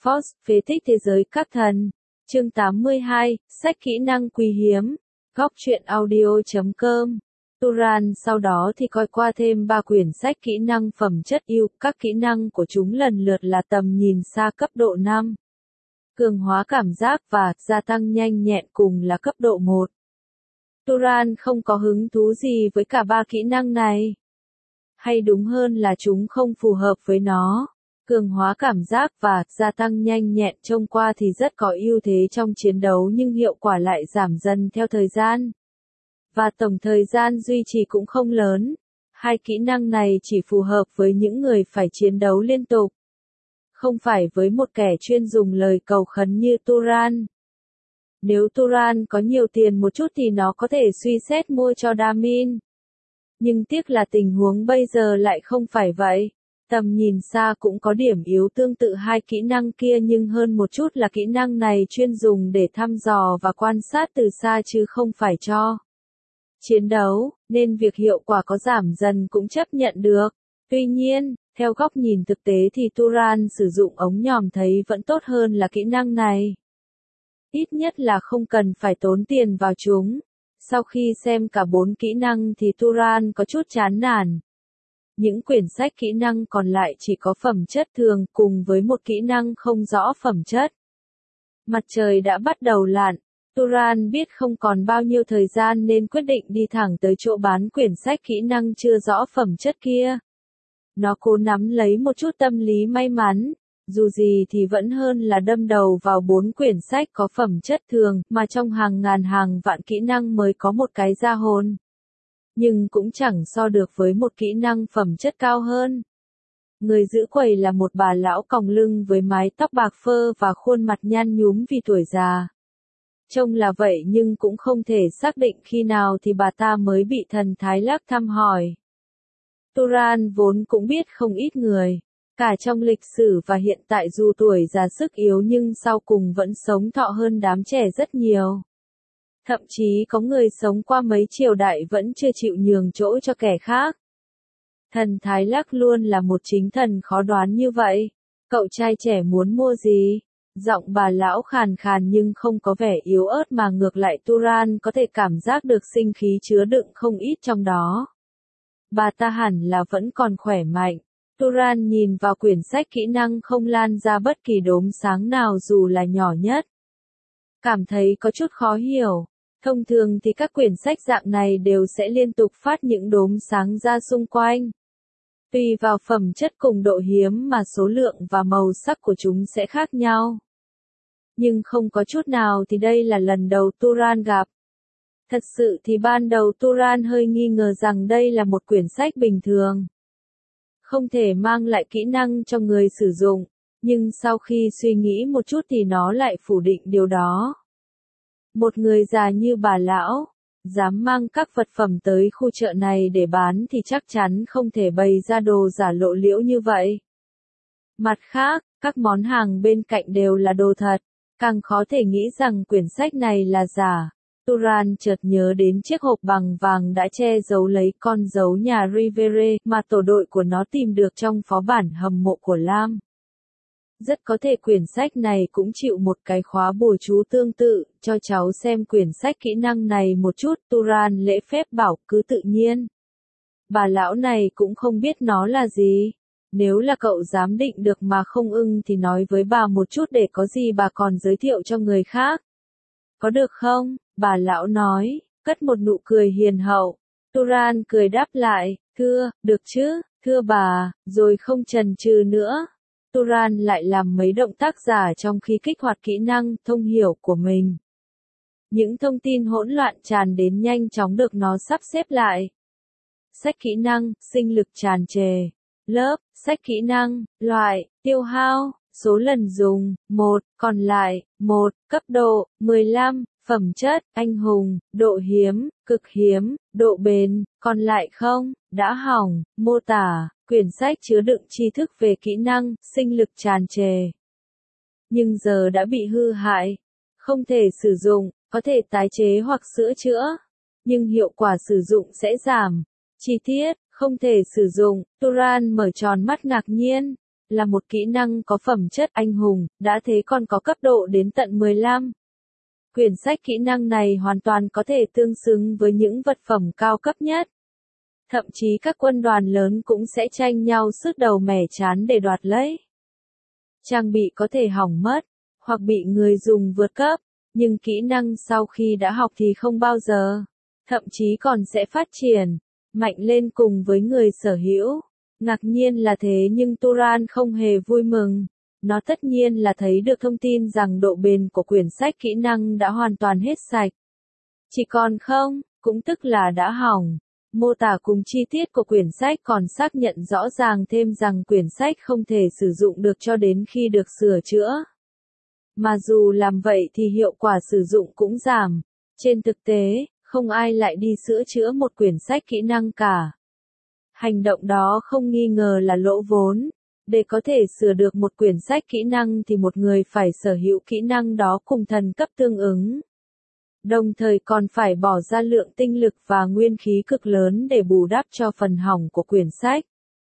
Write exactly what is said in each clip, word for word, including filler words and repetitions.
Force, phế tích thế giới các thần. Chương tám mươi hai, sách kỹ năng quý hiếm. Góc truyện audio chấm com. Turan sau đó thì coi qua thêm ba quyển sách kỹ năng phẩm chất yêu, các kỹ năng của chúng lần lượt là tầm nhìn xa cấp độ năm, cường hóa cảm giác và gia tăng nhanh nhẹn cùng là cấp độ một. Turan không có hứng thú gì với cả ba kỹ năng này. Hay đúng hơn là chúng không phù hợp với nó. Cường hóa cảm giác và gia tăng nhanh nhẹn trông qua thì rất có ưu thế trong chiến đấu nhưng hiệu quả lại giảm dần theo thời gian. Và tổng thời gian duy trì cũng không lớn. Hai kỹ năng này chỉ phù hợp với những người phải chiến đấu liên tục. Không phải với một kẻ chuyên dùng lời cầu khấn như Turan. Nếu Turan có nhiều tiền một chút thì nó có thể suy xét mua cho Damin. Nhưng tiếc là tình huống bây giờ lại không phải vậy. Tầm nhìn xa cũng có điểm yếu tương tự hai kỹ năng kia nhưng hơn một chút là kỹ năng này chuyên dùng để thăm dò và quan sát từ xa chứ không phải cho chiến đấu, nên việc hiệu quả có giảm dần cũng chấp nhận được. Tuy nhiên, theo góc nhìn thực tế thì Turan sử dụng ống nhòm thấy vẫn tốt hơn là kỹ năng này. Ít nhất là không cần phải tốn tiền vào chúng. Sau khi xem cả bốn kỹ năng thì Turan có chút chán nản. Những quyển sách kỹ năng còn lại chỉ có phẩm chất thường cùng với một kỹ năng không rõ phẩm chất. Mặt trời đã bắt đầu lặn. Turan biết không còn bao nhiêu thời gian nên quyết định đi thẳng tới chỗ bán quyển sách kỹ năng chưa rõ phẩm chất kia. Nó cố nắm lấy một chút tâm lý may mắn. Dù gì thì vẫn hơn là đâm đầu vào bốn quyển sách có phẩm chất thường mà trong hàng ngàn hàng vạn kỹ năng mới có một cái ra hồn. Nhưng cũng chẳng so được với một kỹ năng phẩm chất cao hơn. Người giữ quầy là một bà lão còng lưng với mái tóc bạc phơ và khuôn mặt nhăn nhúm vì tuổi già. Trông là vậy nhưng cũng không thể xác định khi nào thì bà ta mới bị thần Thái Lắc thăm hỏi. Turan vốn cũng biết không ít người. Cả trong lịch sử và hiện tại dù tuổi già sức yếu nhưng sau cùng vẫn sống thọ hơn đám trẻ rất nhiều. Thậm chí có người sống qua mấy triều đại vẫn chưa chịu nhường chỗ cho kẻ khác. Thần Thái Lắc luôn là một chính thần khó đoán như vậy. Cậu trai trẻ muốn mua gì? Giọng bà lão khàn khàn nhưng không có vẻ yếu ớt mà ngược lại Turan có thể cảm giác được sinh khí chứa đựng không ít trong đó. Bà ta hẳn là vẫn còn khỏe mạnh. Turan nhìn vào quyển sách kỹ năng không lan ra bất kỳ đốm sáng nào dù là nhỏ nhất. Cảm thấy có chút khó hiểu. Thông thường thì các quyển sách dạng này đều sẽ liên tục phát những đốm sáng ra xung quanh. Tùy vào phẩm chất cùng độ hiếm mà số lượng và màu sắc của chúng sẽ khác nhau. Nhưng không có chút nào thì đây là lần đầu Turan gặp. Thật sự thì ban đầu Turan hơi nghi ngờ rằng đây là một quyển sách bình thường. Không thể mang lại kỹ năng cho người sử dụng, nhưng sau khi suy nghĩ một chút thì nó lại phủ định điều đó. Một người già như bà lão, dám mang các vật phẩm tới khu chợ này để bán thì chắc chắn không thể bày ra đồ giả lộ liễu như vậy. Mặt khác, các món hàng bên cạnh đều là đồ thật, càng khó thể nghĩ rằng quyển sách này là giả. Turan chợt nhớ đến chiếc hộp bằng vàng đã che giấu lấy con dấu nhà Rivere mà tổ đội của nó tìm được trong phó bản hầm mộ của Lam. Rất có thể quyển sách này cũng chịu một cái khóa bùa chú tương tự, cho cháu xem quyển sách kỹ năng này một chút, Turan lễ phép bảo cứ tự nhiên. Bà lão này cũng không biết nó là gì. Nếu là cậu dám định được mà không ưng thì nói với bà một chút để có gì bà còn giới thiệu cho người khác. Có được không? Bà lão nói, cất một nụ cười hiền hậu. Turan cười đáp lại, thưa, được chứ, thưa bà, rồi không chần chừ nữa. Turan lại làm mấy động tác giả trong khi kích hoạt kỹ năng thông hiểu của mình. Những thông tin hỗn loạn tràn đến nhanh chóng được nó sắp xếp lại. Sách kỹ năng, sinh lực tràn trề. Lớp, sách kỹ năng, loại, tiêu hao, số lần dùng, một, còn lại, một, cấp độ, mười lăm, phẩm chất, anh hùng, độ hiếm, cực hiếm, độ bền, còn lại không, đã hỏng, mô tả, quyển sách chứa đựng tri thức về kỹ năng, sinh lực tràn trề. Nhưng giờ đã bị hư hại, không thể sử dụng, có thể tái chế hoặc sửa chữa, nhưng hiệu quả sử dụng sẽ giảm. Chi tiết, không thể sử dụng, Turan mở tròn mắt ngạc nhiên. là một kỹ năng có phẩm chất anh hùng, đã thế còn có cấp độ đến tận mười lăm. Quyển sách kỹ năng này hoàn toàn có thể tương xứng với những vật phẩm cao cấp nhất. Thậm chí các quân đoàn lớn cũng sẽ tranh nhau sứt đầu mẻ trán để đoạt lấy. Trang bị có thể hỏng mất, hoặc bị người dùng vượt cấp, nhưng kỹ năng sau khi đã học thì không bao giờ, thậm chí còn sẽ phát triển, mạnh lên cùng với người sở hữu. Ngạc nhiên là thế nhưng Turan không hề vui mừng. Nó tất nhiên là thấy được thông tin rằng độ bền của quyển sách kỹ năng đã hoàn toàn hết sạch. Chỉ còn không, cũng tức là đã hỏng. Mô tả cùng chi tiết của quyển sách còn xác nhận rõ ràng thêm rằng quyển sách không thể sử dụng được cho đến khi được sửa chữa. Mà dù làm vậy thì hiệu quả sử dụng cũng giảm. Trên thực tế, không ai lại đi sửa chữa một quyển sách kỹ năng cả. Hành động đó không nghi ngờ là lỗ vốn. Để có thể sửa được một quyển sách kỹ năng thì một người phải sở hữu kỹ năng đó cùng thần cấp tương ứng. Đồng thời còn phải bỏ ra lượng tinh lực và nguyên khí cực lớn để bù đắp cho phần hỏng của quyển sách.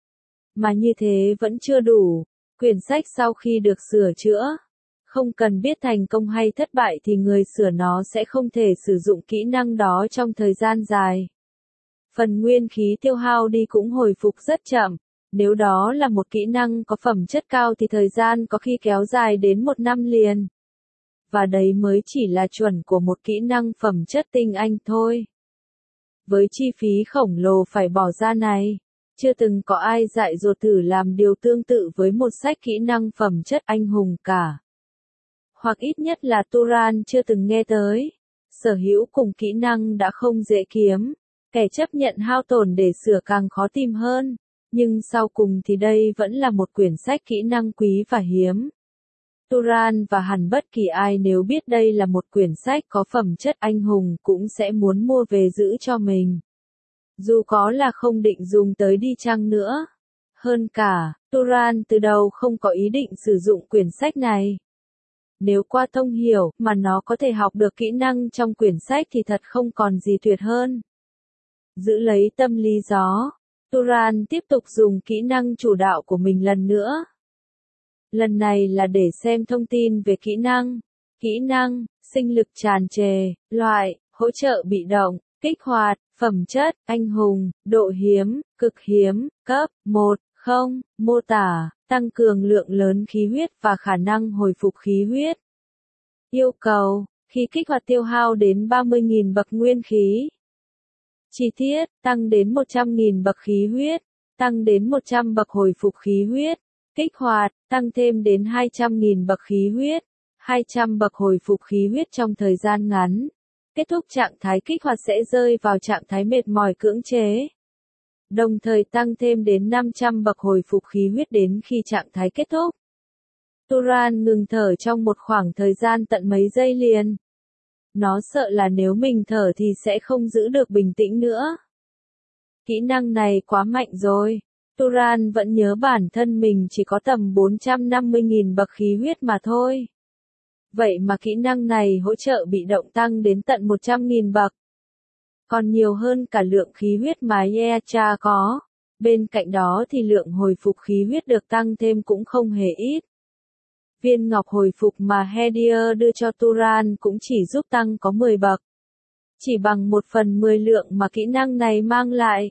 Mà như thế vẫn chưa đủ. Quyển sách sau khi được sửa chữa, không cần biết thành công hay thất bại thì người sửa nó sẽ không thể sử dụng kỹ năng đó trong thời gian dài. Phần nguyên khí tiêu hao đi cũng hồi phục rất chậm. Nếu đó là một kỹ năng có phẩm chất cao thì thời gian có khi kéo dài đến một năm liền. Và đấy mới chỉ là chuẩn của một kỹ năng phẩm chất tinh anh thôi. Với chi phí khổng lồ phải bỏ ra này, chưa từng có ai dạy dột thử làm điều tương tự với một sách kỹ năng phẩm chất anh hùng cả. Hoặc ít nhất là Turan chưa từng nghe tới. Sở hữu cùng kỹ năng đã không dễ kiếm, kẻ chấp nhận hao tổn để sửa càng khó tìm hơn. Nhưng sau cùng thì đây vẫn là một quyển sách kỹ năng quý và hiếm. Turan và hẳn bất kỳ ai nếu biết đây là một quyển sách có phẩm chất anh hùng cũng sẽ muốn mua về giữ cho mình. Dù có là không định dùng tới đi chăng nữa. Hơn cả, Turan từ đầu không có ý định sử dụng quyển sách này. Nếu qua thông hiểu mà nó có thể học được kỹ năng trong quyển sách thì thật không còn gì tuyệt hơn. Giữ lấy tâm lý gió. Turan tiếp tục dùng kỹ năng chủ đạo của mình lần nữa. Lần này là để xem thông tin về kỹ năng. Kỹ năng, sinh lực tràn trề, loại, hỗ trợ bị động, kích hoạt, phẩm chất, anh hùng, độ hiếm, cực hiếm, cấp, một, không, mô tả, tăng cường lượng lớn khí huyết và khả năng hồi phục khí huyết. Yêu cầu, khi kích hoạt tiêu hao đến ba mươi nghìn bậc nguyên khí. Chi tiết, tăng đến một trăm nghìn bậc khí huyết, tăng đến một trăm bậc hồi phục khí huyết, kích hoạt, tăng thêm đến hai trăm nghìn bậc khí huyết, hai trăm bậc hồi phục khí huyết trong thời gian ngắn. Kết thúc trạng thái kích hoạt sẽ rơi vào trạng thái mệt mỏi cưỡng chế. Đồng thời tăng thêm đến năm trăm bậc hồi phục khí huyết đến khi trạng thái kết thúc. Turan ngừng thở trong một khoảng thời gian tận mấy giây liền. Nó sợ là nếu mình thở thì sẽ không giữ được bình tĩnh nữa. Kỹ năng này quá mạnh rồi. Turan vẫn nhớ bản thân mình chỉ có tầm bốn trăm năm mươi nghìn bậc khí huyết mà thôi. Vậy mà kỹ năng này hỗ trợ bị động tăng đến tận một trăm nghìn bậc. Còn nhiều hơn cả lượng khí huyết mà Yecha có. Bên cạnh đó thì lượng hồi phục khí huyết được tăng thêm cũng không hề ít. Viên ngọc hồi phục mà Hedier đưa cho Turan cũng chỉ giúp tăng có mười bậc. Chỉ bằng một phần mười lượng mà kỹ năng này mang lại.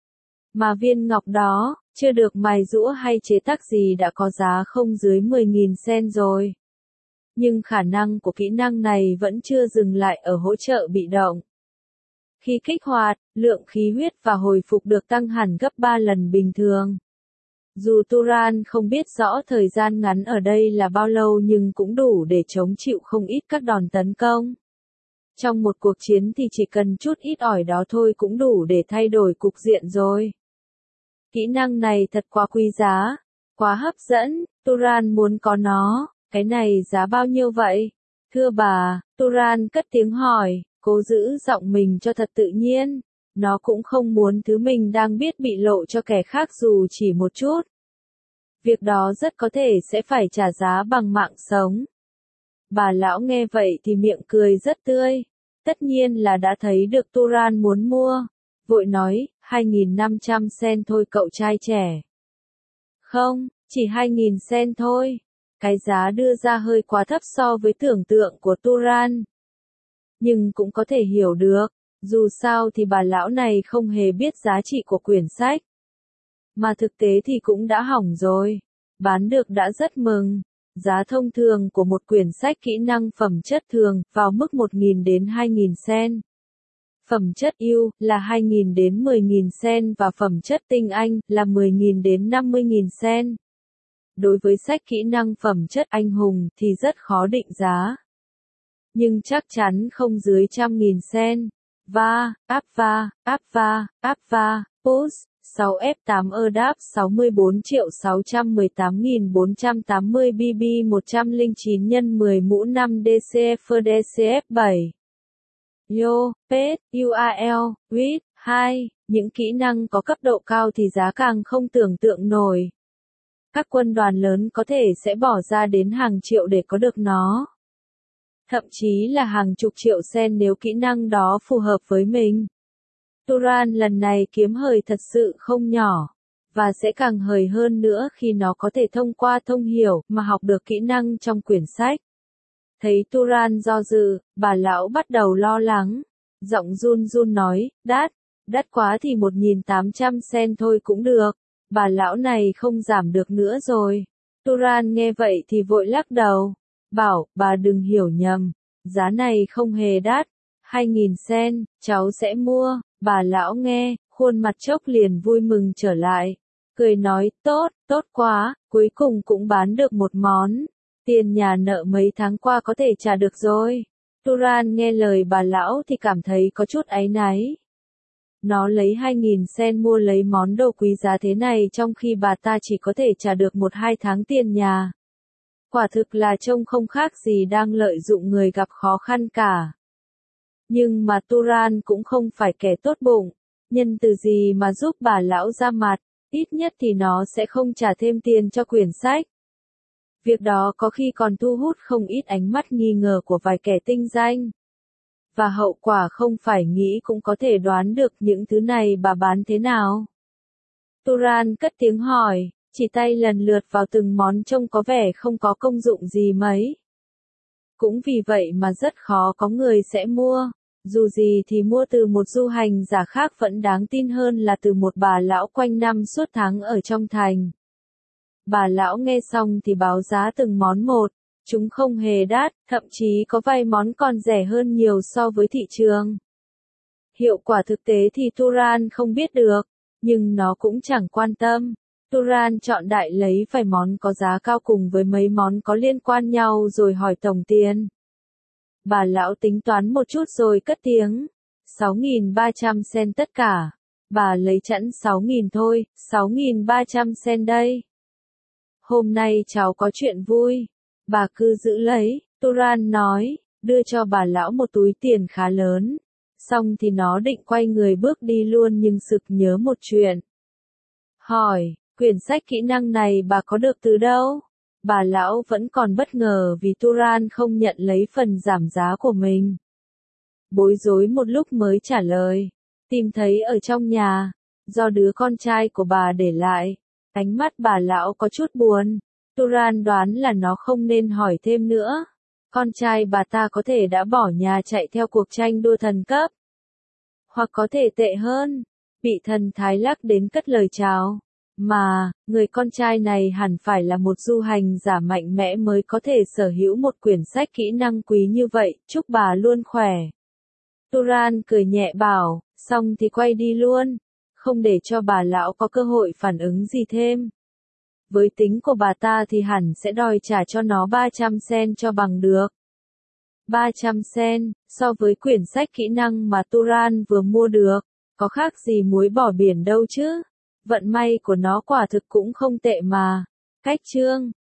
Mà viên ngọc đó, chưa được mài giũa hay chế tác gì đã có giá không dưới mười nghìn sen rồi. Nhưng khả năng của kỹ năng này vẫn chưa dừng lại ở hỗ trợ bị động. Khi kích hoạt, lượng khí huyết và hồi phục được tăng hẳn gấp ba lần bình thường. Dù Turan không biết rõ thời gian ngắn ở đây là bao lâu nhưng cũng đủ để chống chịu không ít các đòn tấn công. Trong một cuộc chiến thì chỉ cần chút ít ỏi đó thôi cũng đủ để thay đổi cục diện rồi. Kỹ năng này thật quá quý giá, quá hấp dẫn, Turan muốn có nó. Cái này giá bao nhiêu vậy? Thưa bà, Turan cất tiếng hỏi, cố giữ giọng mình cho thật tự nhiên. Nó cũng không muốn thứ mình đang biết bị lộ cho kẻ khác dù chỉ một chút. Việc đó rất có thể sẽ phải trả giá bằng mạng sống. Bà lão nghe vậy thì miệng cười rất tươi. Tất nhiên là đã thấy được Turan muốn mua. Vội nói, hai nghìn năm trăm sen thôi cậu trai trẻ. Không, Chỉ hai nghìn sen thôi. Cái giá đưa ra hơi quá thấp so với tưởng tượng của Turan. Nhưng cũng có thể hiểu được, dù sao thì bà lão này không hề biết giá trị của quyển sách. Mà thực tế thì cũng đã hỏng rồi. Bán được đã rất mừng. Giá thông thường của một quyển sách kỹ năng phẩm chất thường, vào mức một nghìn đến hai nghìn sen. Phẩm chất ưu, là hai nghìn đến mười nghìn sen và phẩm chất tinh anh, là mười nghìn đến năm mươi nghìn sen. Đối với sách kỹ năng phẩm chất anh hùng, thì rất khó định giá. Nhưng chắc chắn không dưới trăm nghìn sen. Va, Apva, Apva, Apva, Push, sáu F tám Erdap sáu mươi bốn triệu sáu trăm mười tám nghìn bốn trăm tám mươi B B một trăm lẻ chín nhân mười mũ năm D C F D C F bảy. Yo, Pet, U A L, Read, hai, những kỹ năng có cấp độ cao thì giá càng không tưởng tượng nổi. Các quân đoàn lớn có thể sẽ bỏ ra đến hàng triệu để có được nó. Thậm chí là hàng chục triệu sen nếu kỹ năng đó phù hợp với mình. Turan lần này kiếm hời thật sự không nhỏ, và sẽ càng hời hơn nữa khi nó có thể thông qua thông hiểu mà học được kỹ năng trong quyển sách. Thấy Turan do dự, bà lão bắt đầu lo lắng. Giọng run run nói, đắt, đắt quá thì một nghìn tám trăm sen thôi cũng được. Bà lão này không giảm được nữa rồi. Turan nghe vậy thì vội lắc đầu. Bảo, bà đừng hiểu nhầm. Giá này không hề đắt. Hai nghìn sen, cháu sẽ mua. Bà lão nghe, khuôn mặt chốc liền vui mừng trở lại. Cười nói, tốt, tốt quá, cuối cùng cũng bán được một món. Tiền nhà nợ mấy tháng qua có thể trả được rồi. Turan nghe lời bà lão thì cảm thấy có chút áy náy. Nó lấy hai nghìn sen mua lấy món đồ quý giá thế này trong khi bà ta chỉ có thể trả được một hai tháng tiền nhà. Quả thực là trông không khác gì đang lợi dụng người gặp khó khăn cả. Nhưng mà Turan cũng không phải kẻ tốt bụng. Nhân từ gì mà giúp bà lão ra mặt, ít nhất thì nó sẽ không trả thêm tiền cho quyển sách. Việc đó có khi còn thu hút không ít ánh mắt nghi ngờ của vài kẻ tinh danh. Và hậu quả không phải nghĩ cũng có thể đoán được những thứ này bà bán thế nào. Turan cất tiếng hỏi, chỉ tay lần lượt vào từng món trông có vẻ không có công dụng gì mấy. Cũng vì vậy mà rất khó có người sẽ mua. Dù gì thì mua từ một du hành giả khác vẫn đáng tin hơn là từ một bà lão quanh năm suốt tháng ở trong thành. Bà lão nghe xong thì báo giá từng món một. Chúng không hề đắt, thậm chí có vài món còn rẻ hơn nhiều so với thị trường. Hiệu quả thực tế thì Turan không biết được, nhưng nó cũng chẳng quan tâm. Turan chọn đại lấy vài món có giá cao cùng với mấy món có liên quan nhau rồi hỏi tổng tiền. Bà lão tính toán một chút rồi cất tiếng. sáu nghìn ba trăm sen tất cả. Bà lấy chẵn sáu nghìn thôi, sáu nghìn ba trăm sen đây. Hôm nay cháu có chuyện vui. Bà cứ giữ lấy, Turan nói, đưa cho bà lão một túi tiền khá lớn. Xong thì nó định quay người bước đi luôn nhưng sực nhớ một chuyện. Hỏi, quyển sách kỹ năng này bà có được từ đâu? Bà lão vẫn còn bất ngờ vì Turan không nhận lấy phần giảm giá của mình. Bối rối một lúc mới trả lời, tìm thấy ở trong nhà, do đứa con trai của bà để lại. Ánh mắt bà lão có chút buồn. Turan đoán là nó không nên hỏi thêm nữa. Con trai bà ta có thể đã bỏ nhà chạy theo cuộc tranh đua thần cấp. Hoặc có thể tệ hơn, bị thần Thái lắc đến cất lời chào. Mà, người con trai này hẳn phải là một du hành giả mạnh mẽ mới có thể sở hữu một quyển sách kỹ năng quý như vậy, chúc bà luôn khỏe. Turan cười nhẹ bảo, xong thì quay đi luôn, không để cho bà lão có cơ hội phản ứng gì thêm. Với tính của bà ta thì hẳn sẽ đòi trả cho nó ba trăm sen cho bằng được. ba trăm sen, so với quyển sách kỹ năng mà Turan vừa mua được, có khác gì muối bỏ biển đâu chứ. Vận may của nó quả thực cũng không tệ mà. Cách chương